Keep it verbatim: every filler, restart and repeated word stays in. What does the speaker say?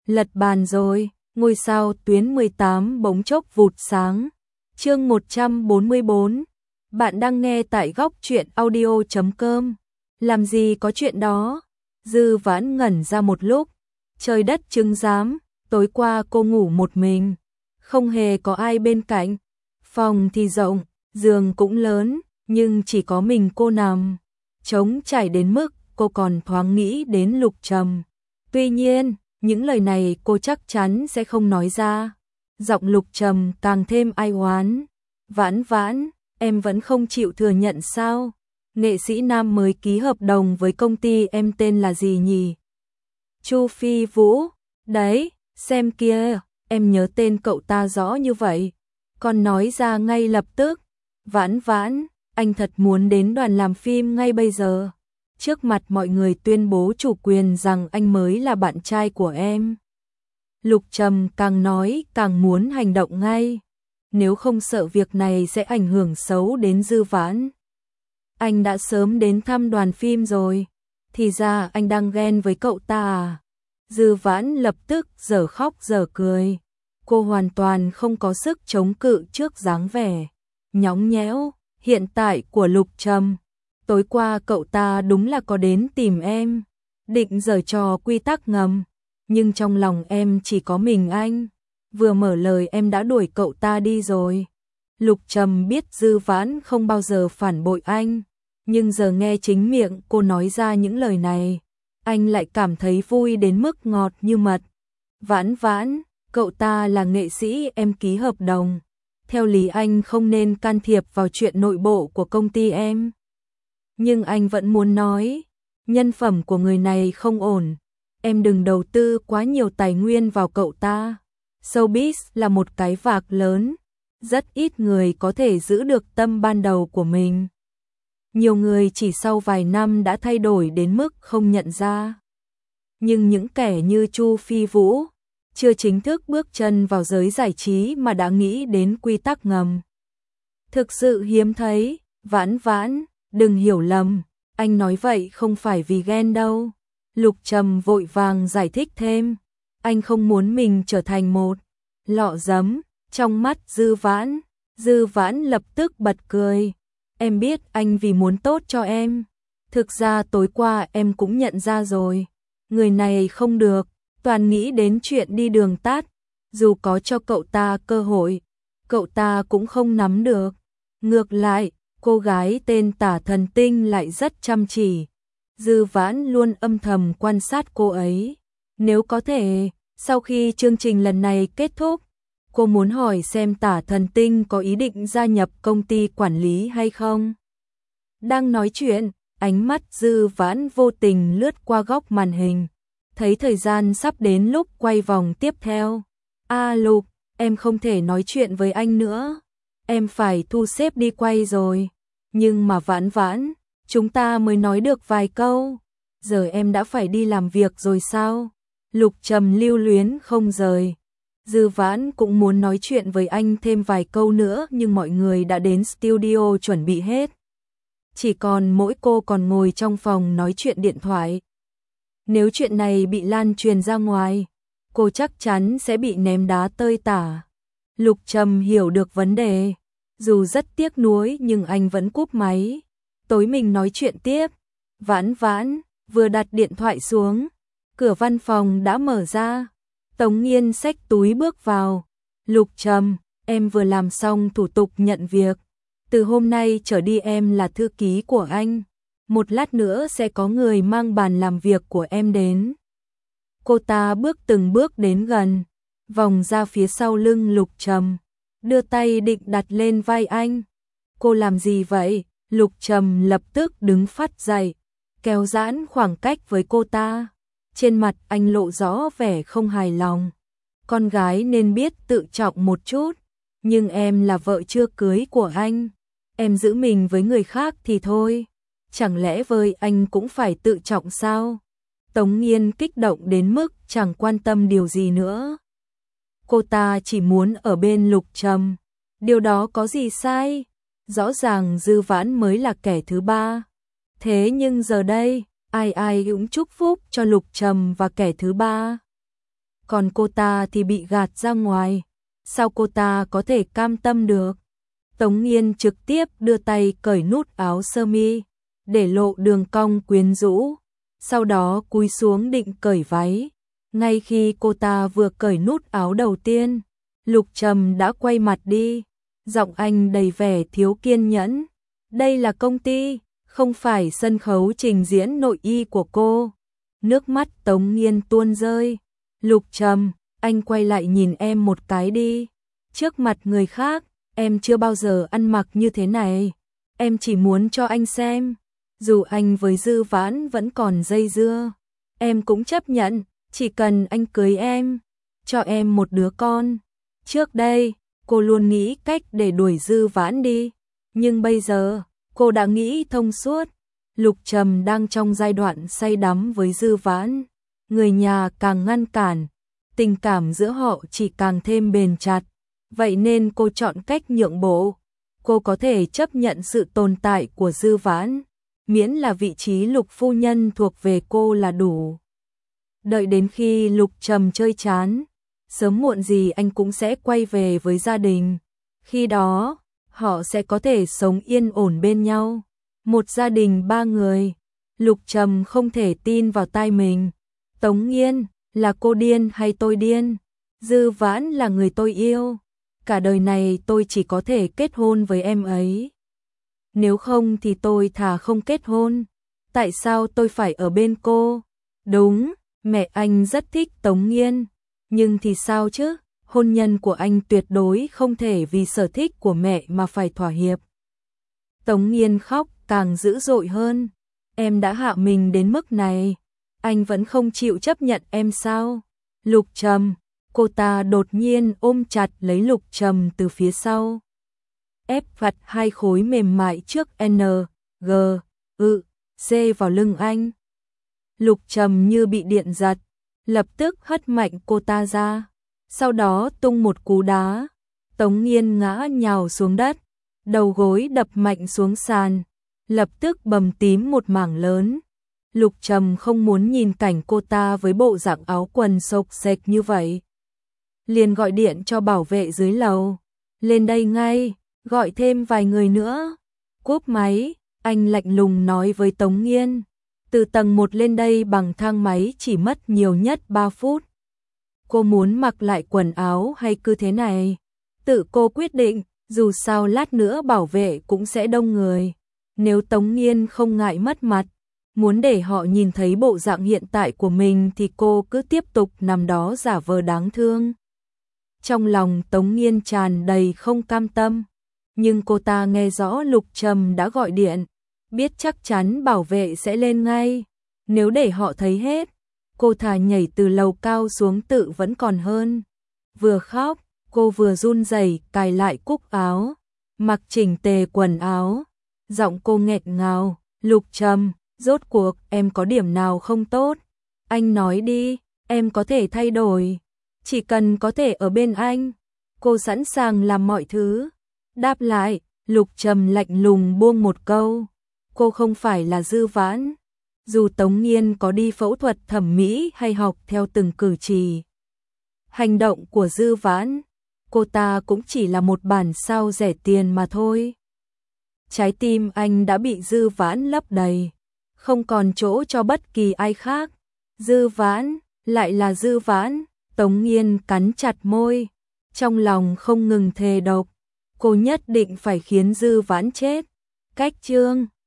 Lật bàn rồi, ngôi sao tuyến mười tám bỗng chốc vụt sáng. Chương một trăm bốn mươi bốn. Bạn đang nghe tại góc truyện audio chấm com. Làm gì có chuyện đó? Dư Vãn ngẩn ra một lúc. Trời đất chứng giám, tối qua cô ngủ một mình, không hề có ai bên cạnh. Phòng thì rộng, giường cũng lớn, nhưng chỉ có mình cô nằm. Trống trải đến mức cô còn thoáng nghĩ đến Lục Trầm. Tuy nhiên, những lời này cô chắc chắn sẽ không nói ra. Giọng Lục Trầm càng thêm ai oán. Vãn Vãn, em vẫn không chịu thừa nhận sao? Nghệ sĩ nam mới ký hợp đồng với công ty em tên là gì nhỉ? Chu Phi Vũ. Đấy, xem kia, em nhớ tên cậu ta rõ như vậy. Còn nói ra ngay lập tức. Vãn Vãn, anh thật muốn đến đoàn làm phim ngay bây giờ. Trước mặt mọi người tuyên bố chủ quyền rằng anh mới là bạn trai của em. Lục Trầm càng nói càng muốn hành động ngay. Nếu không sợ việc này sẽ ảnh hưởng xấu đến Dư Vãn. Anh đã sớm đến thăm đoàn phim rồi. Thì ra anh đang ghen với cậu ta à? Dư Vãn lập tức dở khóc dở cười. Cô hoàn toàn không có sức chống cự trước dáng vẻ nhõng nhẽo hiện tại của Lục Trầm. Tối qua cậu ta đúng là có đến tìm em, định giở trò quy tắc ngầm, nhưng trong lòng em chỉ có mình anh. Vừa mở lời em đã đuổi cậu ta đi rồi. Lục Trầm biết Dư Vãn không bao giờ phản bội anh, nhưng giờ nghe chính miệng cô nói ra những lời này, anh lại cảm thấy vui đến mức ngọt như mật. Vãn Vãn, cậu ta là nghệ sĩ em ký hợp đồng. Theo lý anh không nên can thiệp vào chuyện nội bộ của công ty em. Nhưng anh vẫn muốn nói, nhân phẩm của người này không ổn. Em đừng đầu tư quá nhiều tài nguyên vào cậu ta. Showbiz là một cái vạc lớn, rất ít người có thể giữ được tâm ban đầu của mình. Nhiều người chỉ sau vài năm đã thay đổi đến mức không nhận ra. Nhưng những kẻ như Chu Phi Vũ, chưa chính thức bước chân vào giới giải trí mà đã nghĩ đến quy tắc ngầm. Thực sự hiếm thấy. Vãn Vãn, đừng hiểu lầm, anh nói vậy không phải vì ghen đâu. Lục Trầm vội vàng giải thích thêm. Anh không muốn mình trở thành một lọ giấm trong mắt Dư Vãn. Dư Vãn lập tức bật cười. Em biết anh vì muốn tốt cho em. Thực ra tối qua em cũng nhận ra rồi. Người này không được, toàn nghĩ đến chuyện đi đường tắt. Dù có cho cậu ta cơ hội, cậu ta cũng không nắm được. Ngược lại, cô gái tên Tả Thần Tinh lại rất chăm chỉ. Dư Vãn luôn âm thầm quan sát cô ấy. Nếu có thể, sau khi chương trình lần này kết thúc, cô muốn hỏi xem Tả Thần Tinh có ý định gia nhập công ty quản lý hay không. Đang nói chuyện, ánh mắt Dư Vãn vô tình lướt qua góc màn hình. Thấy thời gian sắp đến lúc quay vòng tiếp theo. A Lục, em không thể nói chuyện với anh nữa. Em phải thu xếp đi quay rồi. Nhưng mà Vãn Vãn, chúng ta mới nói được vài câu. Giờ em đã phải đi làm việc rồi sao? Lục Trầm lưu luyến không rời. Dư Vãn cũng muốn nói chuyện với anh thêm vài câu nữa, nhưng mọi người đã đến studio chuẩn bị hết. Chỉ còn mỗi cô còn ngồi trong phòng nói chuyện điện thoại. Nếu chuyện này bị lan truyền ra ngoài, cô chắc chắn sẽ bị ném đá tơi tả. Lục Trầm hiểu được vấn đề. Dù rất tiếc nuối nhưng anh vẫn cúp máy. Tối mình nói chuyện tiếp. Vãn Vãn, vừa đặt điện thoại xuống, cửa văn phòng đã mở ra. Tống Nghiên xách túi bước vào. Lục Trầm, em vừa làm xong thủ tục nhận việc. Từ hôm nay trở đi em là thư ký của anh. Một lát nữa sẽ có người mang bàn làm việc của em đến. Cô ta bước từng bước đến gần, vòng ra phía sau lưng Lục Trầm, đưa tay định đặt lên vai anh. Cô làm gì vậy? Lục Trầm lập tức đứng phắt dậy, kéo giãn khoảng cách với cô ta. Trên mặt anh lộ rõ vẻ không hài lòng. Con gái nên biết tự trọng một chút. Nhưng em là vợ chưa cưới của anh. Em giữ mình với người khác thì thôi. Chẳng lẽ với anh cũng phải tự trọng sao? Tống Nghiên kích động đến mức chẳng quan tâm điều gì nữa. Cô ta chỉ muốn ở bên Lục Trầm. Điều đó có gì sai? Rõ ràng Dư Vãn mới là kẻ thứ ba. Thế nhưng giờ đây, ai ai cũng chúc phúc cho Lục Trầm và kẻ thứ ba. còn cô ta thì bị gạt ra ngoài. Sao cô ta có thể cam tâm được? Tống Nghiên trực tiếp đưa tay cởi nút áo sơ mi, để lộ đường cong quyến rũ, sau đó cúi xuống định cởi váy. Ngay khi cô ta vừa cởi nút áo đầu tiên, Lục Trầm đã quay mặt đi, giọng anh đầy vẻ thiếu kiên nhẫn. Đây là công ty, không phải sân khấu trình diễn nội y của cô. Nước mắt Tống Nghiên tuôn rơi. Lục Trầm, anh quay lại nhìn em một cái đi. Trước mặt người khác, em chưa bao giờ ăn mặc như thế này. Em chỉ muốn cho anh xem. Dù anh với Dư Vãn vẫn còn dây dưa, em cũng chấp nhận, chỉ cần anh cưới em, cho em một đứa con. Trước đây, cô luôn nghĩ cách để đuổi Dư Vãn đi, nhưng bây giờ, cô đã nghĩ thông suốt. Lục Trầm đang trong giai đoạn say đắm với Dư Vãn, người nhà càng ngăn cản, tình cảm giữa họ chỉ càng thêm bền chặt, vậy nên cô chọn cách nhượng bộ. Cô có thể chấp nhận sự tồn tại của Dư Vãn, miễn là vị trí Lục phu nhân thuộc về cô là đủ. Đợi đến khi Lục Trầm chơi chán, sớm muộn gì anh cũng sẽ quay về với gia đình. Khi đó, họ sẽ có thể sống yên ổn bên nhau. Một gia đình ba người. Lục Trầm không thể tin vào tai mình. Tống Nghiên, là cô điên hay tôi điên? Dư Vãn là người tôi yêu. Cả đời này tôi chỉ có thể kết hôn với em ấy. Nếu không thì tôi thà không kết hôn. Tại sao tôi phải ở bên cô? Đúng, mẹ anh rất thích Tống Nghiên. Nhưng thì sao chứ? Hôn nhân của anh tuyệt đối không thể vì sở thích của mẹ mà phải thỏa hiệp. Tống Nghiên khóc càng dữ dội hơn. Em đã hạ mình đến mức này, anh vẫn không chịu chấp nhận em sao? Lục Trầm, cô ta đột nhiên ôm chặt lấy Lục Trầm từ phía sau, ép vặt hai khối mềm mại trước N, G, ư, C vào lưng anh. Lục Trầm như bị điện giật, lập tức hất mạnh cô ta ra, sau đó tung một cú đá. Tống Nghiên ngã nhào xuống đất, đầu gối đập mạnh xuống sàn, lập tức bầm tím một mảng lớn. Lục Trầm không muốn nhìn cảnh cô ta với bộ dạng áo quần xộc xệch như vậy, liền gọi điện cho bảo vệ dưới lầu. Lên đây ngay, gọi thêm vài người nữa. Cúp máy, anh lạnh lùng nói với Tống Nghiên. Từ tầng một lên đây bằng thang máy chỉ mất nhiều nhất ba phút. Cô muốn mặc lại quần áo hay cứ thế này? Tự cô quyết định, dù sao lát nữa bảo vệ cũng sẽ đông người. Nếu Tống Nghiên không ngại mất mặt, muốn để họ nhìn thấy bộ dạng hiện tại của mình thì cô cứ tiếp tục nằm đó giả vờ đáng thương. Trong lòng Tống Nghiên tràn đầy không cam tâm, nhưng cô ta nghe rõ Lục Trầm đã gọi điện, biết chắc chắn bảo vệ sẽ lên ngay. Nếu để họ thấy hết, cô thà nhảy từ lầu cao xuống tự vẫn còn hơn. Vừa khóc, cô vừa run rẩy cài lại cúc áo, mặc chỉnh tề quần áo. Giọng cô nghẹn ngào. Lục Trầm, rốt cuộc em có điểm nào không tốt? Anh nói đi, em có thể thay đổi. Chỉ cần có thể ở bên anh, cô sẵn sàng làm mọi thứ. Đáp lại, Lục Trầm lạnh lùng buông một câu. Cô không phải là Dư Vãn. Dù Tống Nghiên có đi phẫu thuật thẩm mỹ hay học theo từng cử chỉ, hành động của Dư Vãn, cô ta cũng chỉ là một bản sao rẻ tiền mà thôi. Trái tim anh đã bị Dư Vãn lấp đầy, không còn chỗ cho bất kỳ ai khác. Dư Vãn, lại là Dư Vãn. Tống Nghiên cắn chặt môi, trong lòng không ngừng thề độc, cô nhất định phải khiến Dư Vãn chết. Cách chương